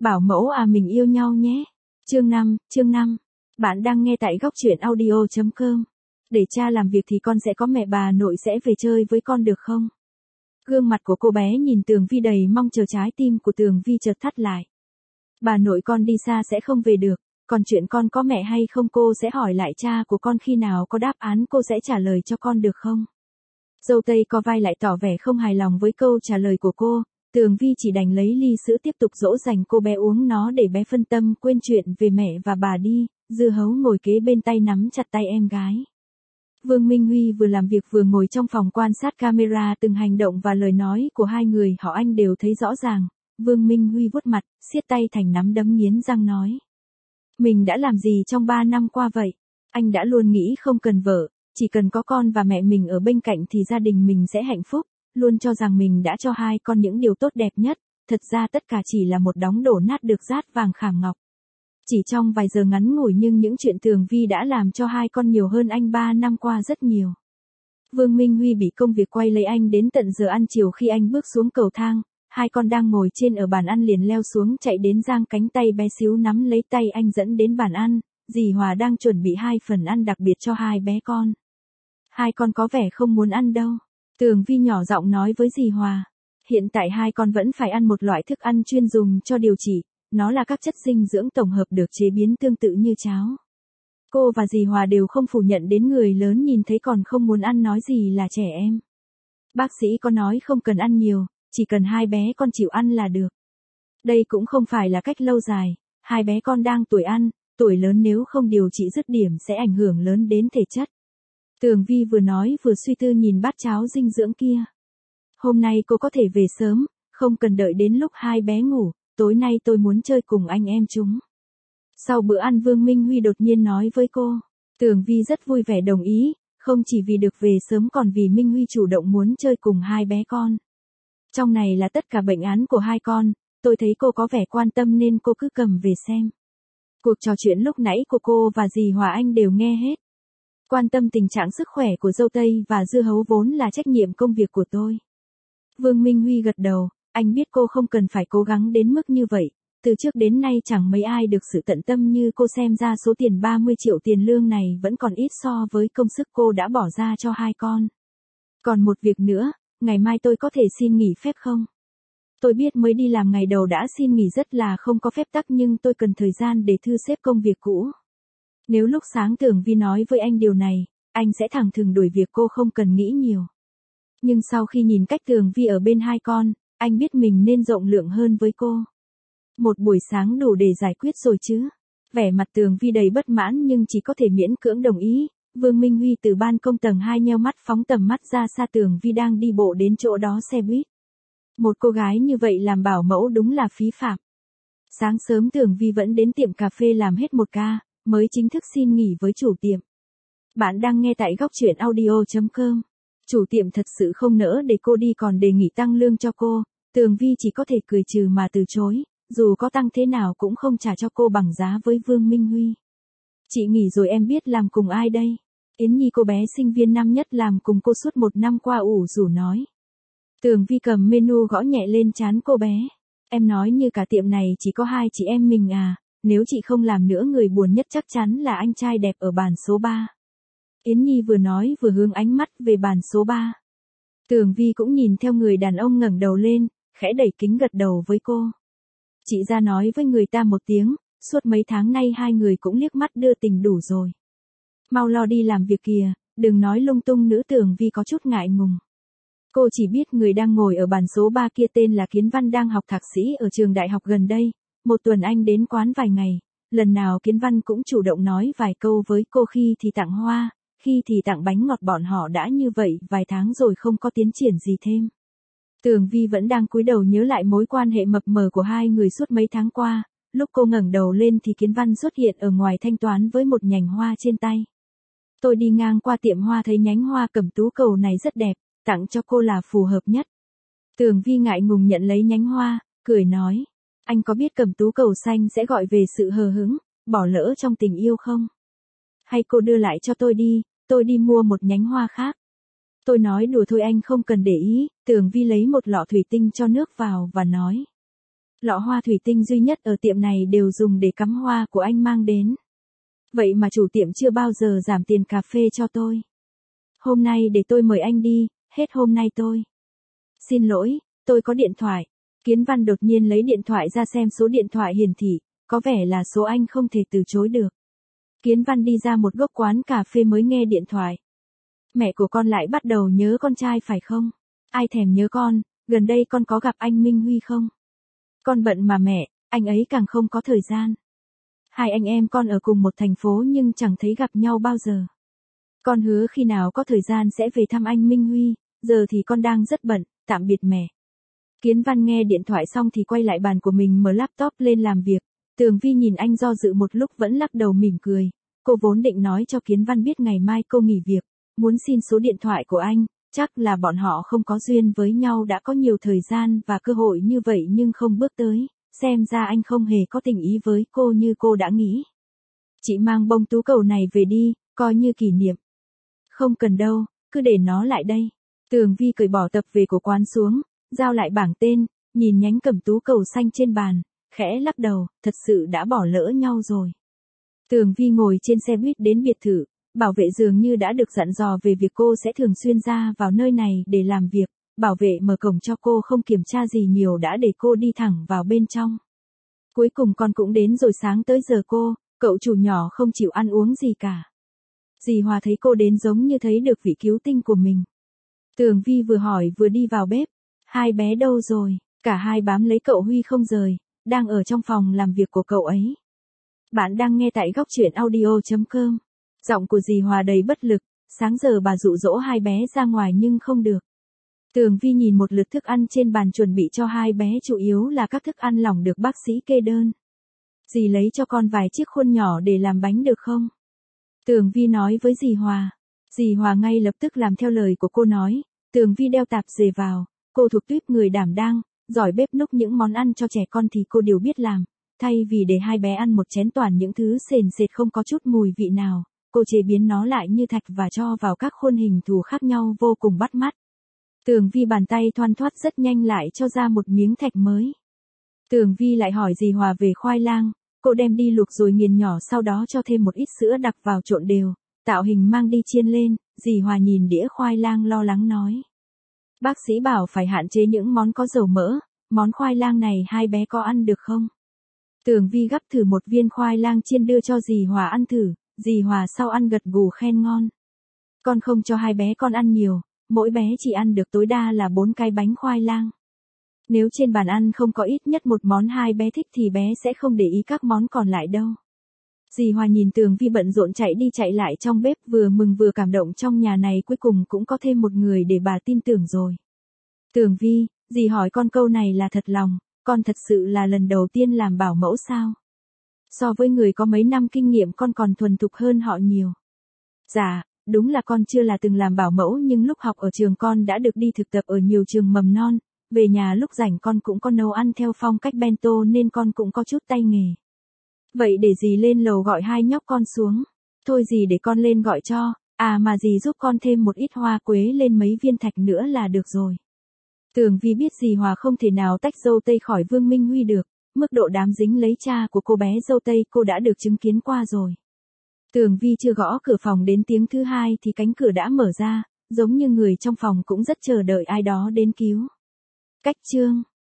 Bảo mẫu à mình yêu nhau nhé. Chương 5. Bạn đang nghe tại góc truyện audio.com. Để cha làm việc thì con sẽ có mẹ bà nội sẽ về chơi với con được không? Gương mặt của cô bé nhìn Tường Vi đầy mong chờ, trái tim của Tường Vi chợt thắt lại. Bà nội con đi xa sẽ không về được, còn chuyện con có mẹ hay không cô sẽ hỏi lại cha của con, khi nào có đáp án cô sẽ trả lời cho con được không? Dâu tây co vai lại tỏ vẻ không hài lòng với câu trả lời của cô. Tường Vi chỉ đành lấy ly sữa tiếp tục dỗ dành cô bé uống nó để bé phân tâm quên chuyện về mẹ và bà đi. Dưa Hấu ngồi kế bên tay nắm chặt tay em gái. Vương Minh Huy vừa làm việc vừa ngồi trong phòng quan sát camera, từng hành động và lời nói của hai người họ anh đều thấy rõ ràng. Vương Minh Huy vuốt mặt, siết tay thành nắm đấm nghiến răng nói. Mình đã làm gì trong 3 năm qua vậy? Anh đã luôn nghĩ không cần vợ, chỉ cần có con và mẹ mình ở bên cạnh thì gia đình mình sẽ hạnh phúc. Luôn cho rằng mình đã cho hai con những điều tốt đẹp nhất, thật ra tất cả chỉ là một đống đổ nát được dát vàng khảm ngọc. Chỉ trong vài giờ ngắn ngủi nhưng những chuyện Tường Vi đã làm cho hai con nhiều hơn anh 3 năm qua rất nhiều. Vương Minh Huy bị công việc quay lấy anh đến tận giờ ăn chiều. Khi anh bước xuống cầu thang, hai con đang ngồi trên ở bàn ăn liền leo xuống chạy đến giang cánh tay bé xíu nắm lấy tay anh dẫn đến bàn ăn. Dì Hòa đang chuẩn bị 2 phần ăn đặc biệt cho hai bé con. Hai con có vẻ không muốn ăn đâu. Tường Vi nhỏ giọng nói với dì Hòa. Hiện tại hai con vẫn phải ăn một loại thức ăn chuyên dùng cho điều trị. Nó là các chất dinh dưỡng tổng hợp được chế biến tương tự như cháo. Cô và dì Hòa đều không phủ nhận, đến người lớn nhìn thấy còn không muốn ăn nói gì là trẻ em. Bác sĩ có nói không cần ăn nhiều, chỉ cần hai bé con chịu ăn là được. Đây cũng không phải là cách lâu dài, hai bé con đang tuổi ăn, tuổi lớn nếu không điều trị dứt điểm sẽ ảnh hưởng lớn đến thể chất. Tường Vi vừa nói vừa suy tư nhìn bát cháo dinh dưỡng kia. Hôm nay cô có thể về sớm, không cần đợi đến lúc hai bé ngủ, tối nay tôi muốn chơi cùng anh em chúng. Sau bữa ăn Vương Minh Huy đột nhiên nói với cô. Tường Vi rất vui vẻ đồng ý, không chỉ vì được về sớm còn vì Minh Huy chủ động muốn chơi cùng hai bé con. Trong này là tất cả bệnh án của hai con, tôi thấy cô có vẻ quan tâm nên cô cứ cầm về xem. Cuộc trò chuyện lúc nãy của cô và dì Hòa Anh đều nghe hết. Quan tâm tình trạng sức khỏe của dâu tây và Dưa Hấu vốn là trách nhiệm công việc của tôi. Vương Minh Huy gật đầu, anh biết cô không cần phải cố gắng đến mức như vậy. Từ trước đến nay chẳng mấy ai được sự tận tâm như cô, xem ra số tiền 30 triệu tiền lương này vẫn còn ít so với công sức cô đã bỏ ra cho hai con. Còn một việc nữa, ngày mai tôi có thể xin nghỉ phép không? Tôi biết mới đi làm ngày đầu đã xin nghỉ rất là không có phép tắc, nhưng tôi cần thời gian để thu xếp công việc cũ. Nếu lúc sáng Tường Vi nói với anh điều này, anh sẽ thẳng thừng đuổi việc cô không cần nghĩ nhiều. Nhưng sau khi nhìn cách Tường Vi ở bên hai con, anh biết mình nên rộng lượng hơn với cô. Một buổi sáng đủ để giải quyết rồi chứ? Vẻ mặt Tường Vi đầy bất mãn nhưng chỉ có thể miễn cưỡng đồng ý. Vương Minh Huy từ ban công tầng 2 nheo mắt phóng tầm mắt ra xa, Tường Vi đang đi bộ đến chỗ đó xe buýt. Một cô gái như vậy làm bảo mẫu đúng là phí phạm. Sáng sớm Tường Vi vẫn đến tiệm cà phê làm hết một ca, mới chính thức xin nghỉ với chủ tiệm. Bạn đang nghe tại góc truyện audio.com. Chủ tiệm thật sự không nỡ để cô đi còn đề nghị tăng lương cho cô. Tường Vi chỉ có thể cười trừ mà từ chối, dù có tăng thế nào cũng không trả cho cô bằng giá với Vương Minh Huy. Chị nghỉ rồi em biết làm cùng ai đây? Yến Nhi, cô bé sinh viên năm nhất làm cùng cô suốt 1 năm qua, ủ rủ nói. Tường Vi cầm menu gõ nhẹ lên trán cô bé. Em nói như cả tiệm này chỉ có hai chị em mình à, nếu chị không làm nữa người buồn nhất chắc chắn là anh trai đẹp ở bàn số 3. Yến Nhi vừa nói vừa hướng ánh mắt về bàn số 3. Tường Vi cũng nhìn theo người đàn ông ngẩng đầu lên, khẽ đẩy kính gật đầu với cô. Chị ra nói với người ta một tiếng, suốt mấy tháng nay hai người cũng liếc mắt đưa tình đủ rồi. Mau lo đi làm việc kìa, đừng nói lung tung nữa. Tường Vi có chút ngại ngùng. Cô chỉ biết người đang ngồi ở bàn số 3 kia tên là Kiến Văn, đang học thạc sĩ ở trường đại học gần đây. Một tuần anh đến quán vài ngày, lần nào Kiến Văn cũng chủ động nói vài câu với cô, khi thì tặng hoa, khi thì tặng bánh ngọt. Bọn họ đã như vậy vài tháng rồi không có tiến triển gì thêm. Tường Vi vẫn đang cúi đầu nhớ lại mối quan hệ mập mờ của hai người suốt mấy tháng qua. Lúc cô ngẩng đầu lên thì Kiến Văn xuất hiện ở ngoài thanh toán với một nhành hoa trên tay. Tôi đi ngang qua tiệm hoa thấy nhánh hoa cẩm tú cầu này rất đẹp, tặng cho cô là phù hợp nhất. Tường Vi ngại ngùng nhận lấy nhánh hoa, cười nói. Anh có biết cẩm tú cầu xanh sẽ gọi về sự hờ hững, bỏ lỡ trong tình yêu không? Hay cô đưa lại cho tôi đi mua một nhánh hoa khác. Tôi nói đùa thôi, anh không cần để ý. Tường Vi lấy một lọ thủy tinh cho nước vào và nói. Lọ hoa thủy tinh duy nhất ở tiệm này đều dùng để cắm hoa của anh mang đến. Vậy mà chủ tiệm chưa bao giờ giảm tiền cà phê cho tôi. Hôm nay để tôi mời anh đi, hết hôm nay tôi. Xin lỗi, tôi có điện thoại. Kiến Văn đột nhiên lấy điện thoại ra xem số điện thoại hiển thị, có vẻ là số anh không thể từ chối được. Kiến Văn đi ra một góc quán cà phê mới nghe điện thoại. Mẹ của con lại bắt đầu nhớ con trai phải không? Ai thèm nhớ con, gần đây con có gặp anh Minh Huy không? Con bận mà mẹ, anh ấy càng không có thời gian. Hai anh em con ở cùng một thành phố nhưng chẳng thấy gặp nhau bao giờ. Con hứa khi nào có thời gian sẽ về thăm anh Minh Huy, giờ thì con đang rất bận, tạm biệt mẹ. Kiến Văn nghe điện thoại xong thì quay lại bàn của mình mở laptop lên làm việc. Tường Vi nhìn anh do dự một lúc vẫn lắc đầu mỉm cười. Cô vốn định nói cho Kiến Văn biết ngày mai cô nghỉ việc, muốn xin số điện thoại của anh, chắc là bọn họ không có duyên với nhau đã có nhiều thời gian và cơ hội như vậy nhưng không bước tới, xem ra anh không hề có tình ý với cô như cô đã nghĩ. Chị mang bông tú cầu này về đi, coi như kỷ niệm. Không cần đâu, cứ để nó lại đây. Tường Vi cởi bỏ tập về của quán xuống, giao lại bảng tên, nhìn nhánh cẩm tú cầu xanh trên bàn, khẽ lắc đầu, thật sự đã bỏ lỡ nhau rồi. Tường Vi ngồi trên xe buýt đến biệt thự, bảo vệ dường như đã được dặn dò về việc cô sẽ thường xuyên ra vào nơi này để làm việc, bảo vệ mở cổng cho cô không kiểm tra gì nhiều đã để cô đi thẳng vào bên trong. Cuối cùng con cũng đến rồi, sáng tới giờ cậu chủ nhỏ không chịu ăn uống gì cả. Dì Hòa thấy cô đến giống như thấy được vị cứu tinh của mình. Tường Vi vừa hỏi vừa đi vào bếp, hai bé đâu rồi, cả hai bám lấy cậu Huy không rời, đang ở trong phòng làm việc của cậu ấy. Bạn đang nghe tại góc truyện audio.com. Giọng của dì Hòa đầy bất lực, sáng giờ bà dụ dỗ hai bé ra ngoài nhưng không được. Tường Vi nhìn một lượt thức ăn trên bàn chuẩn bị cho hai bé, chủ yếu là các thức ăn lỏng được bác sĩ kê đơn. Dì lấy cho con vài chiếc khuôn nhỏ để làm bánh được không? Tường Vi nói với dì Hòa. Dì Hòa ngay lập tức làm theo lời của cô nói. Tường Vi đeo tạp dề vào, cô thuộc tuýp người đảm đang, giỏi bếp núc, những món ăn cho trẻ con thì cô đều biết làm. Thay vì để hai bé ăn một chén toàn những thứ sền sệt không có chút mùi vị nào, cô chế biến nó lại như thạch và cho vào các khuôn hình thù khác nhau vô cùng bắt mắt. Tường Vi bàn tay thoăn thoắt rất nhanh lại cho ra một miếng thạch mới. Tường Vi lại hỏi dì Hòa về khoai lang, cô đem đi luộc rồi nghiền nhỏ, sau đó cho thêm một ít sữa đặc vào trộn đều, tạo hình mang đi chiên lên. Dì Hòa nhìn đĩa khoai lang lo lắng nói. Bác sĩ bảo phải hạn chế những món có dầu mỡ, món khoai lang này hai bé có ăn được không? Tường Vi gắp thử một viên khoai lang chiên đưa cho dì Hòa ăn thử, dì Hòa sau ăn gật gù khen ngon. Con không cho hai bé con ăn nhiều, mỗi bé chỉ ăn được tối đa là 4 cái bánh khoai lang. Nếu trên bàn ăn không có ít nhất một món hai bé thích thì bé sẽ không để ý các món còn lại đâu. Dì Hòa nhìn Tường Vi bận rộn chạy đi chạy lại trong bếp, vừa mừng vừa cảm động, trong nhà này cuối cùng cũng có thêm một người để bà tin tưởng rồi. Tường Vi, dì hỏi con câu này là thật lòng, con thật sự là lần đầu tiên làm bảo mẫu sao? So với người có mấy năm kinh nghiệm con còn thuần thục hơn họ nhiều. Dạ, đúng là con chưa là từng làm bảo mẫu nhưng lúc học ở trường con đã được đi thực tập ở nhiều trường mầm non, về nhà lúc rảnh con cũng có nấu ăn theo phong cách bento nên con cũng có chút tay nghề. Vậy để dì lên lầu gọi hai nhóc con xuống. Thôi dì để con lên gọi cho, mà dì giúp con thêm một ít hoa quế lên mấy viên thạch nữa là được rồi. Tường Vi biết dì Hòa không thể nào tách dâu tây khỏi Vương Minh Huy được, mức độ đám dính lấy cha của cô bé dâu tây cô đã được chứng kiến qua rồi. Tường Vi chưa gõ cửa phòng đến tiếng thứ hai thì cánh cửa đã mở ra, giống như người trong phòng cũng rất chờ đợi ai đó đến cứu. Cách chương